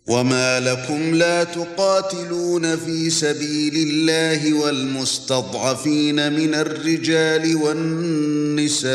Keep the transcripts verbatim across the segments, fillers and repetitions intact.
وما لكم لا تقاتلون في سبيل الله والمستضعفين من الرجال والنساء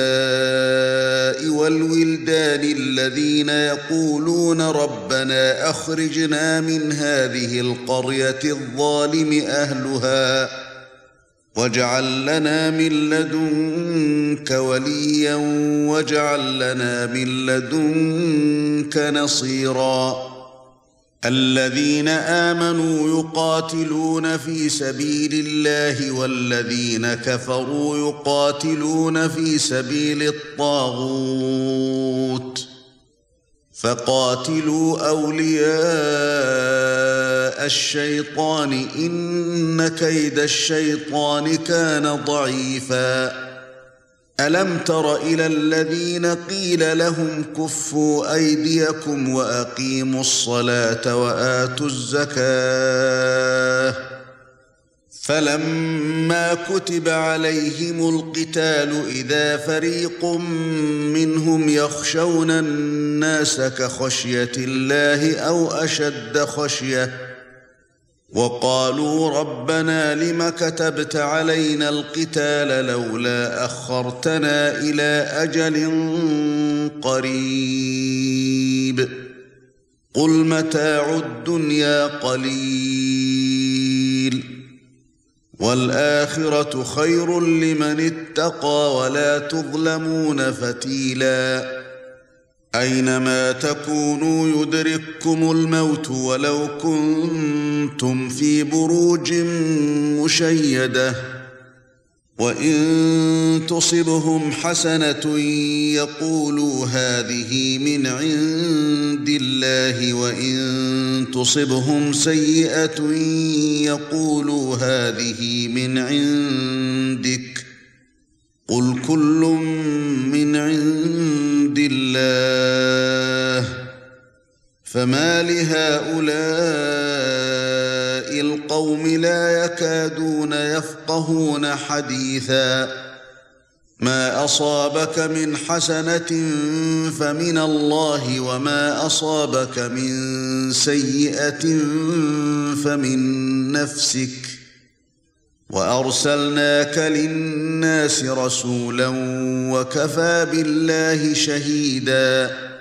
والولدان الذين يقولون ربنا أخرجنا من هذه القرية الظالم أهلها واجعل لنا من لدنك وليا واجعل لنا من لدنك نصيرا الذين آمنوا يقاتلون في سبيل الله والذين كفروا يقاتلون في سبيل الطاغوت فقاتلوا أولياء الشيطان إن كيد الشيطان كان ضعيفا ألم تر إلى الذين قيل لهم كفوا أيديكم وأقيموا الصلاة وآتوا الزكاة فلما كتب عليهم القتال إذا فريق منهم يخشون الناس كخشية الله أو أشد خشية وقالوا ربنا لم كتبت علينا القتال لولا أخرتنا إلى أجل قريب قل متاع الدنيا قليل والآخرة خير لمن اتقى ولا تظلمون فتيلا أينما تكونوا يدرككم الموت ولو كنتم في بروج مشيدة وإن تصبهم حسنة يقولوا هذه من عند الله وإن تصبهم سيئة يقولوا هذه من عندك قل كل من عند الله فما لهؤلاء القوم لا يكادون يفقهون حديثا ما أصابك من حسنة فمن الله وما أصابك من سيئة فمن نفسك وأرسلناك للناس رسولا وكفى بالله شهيدا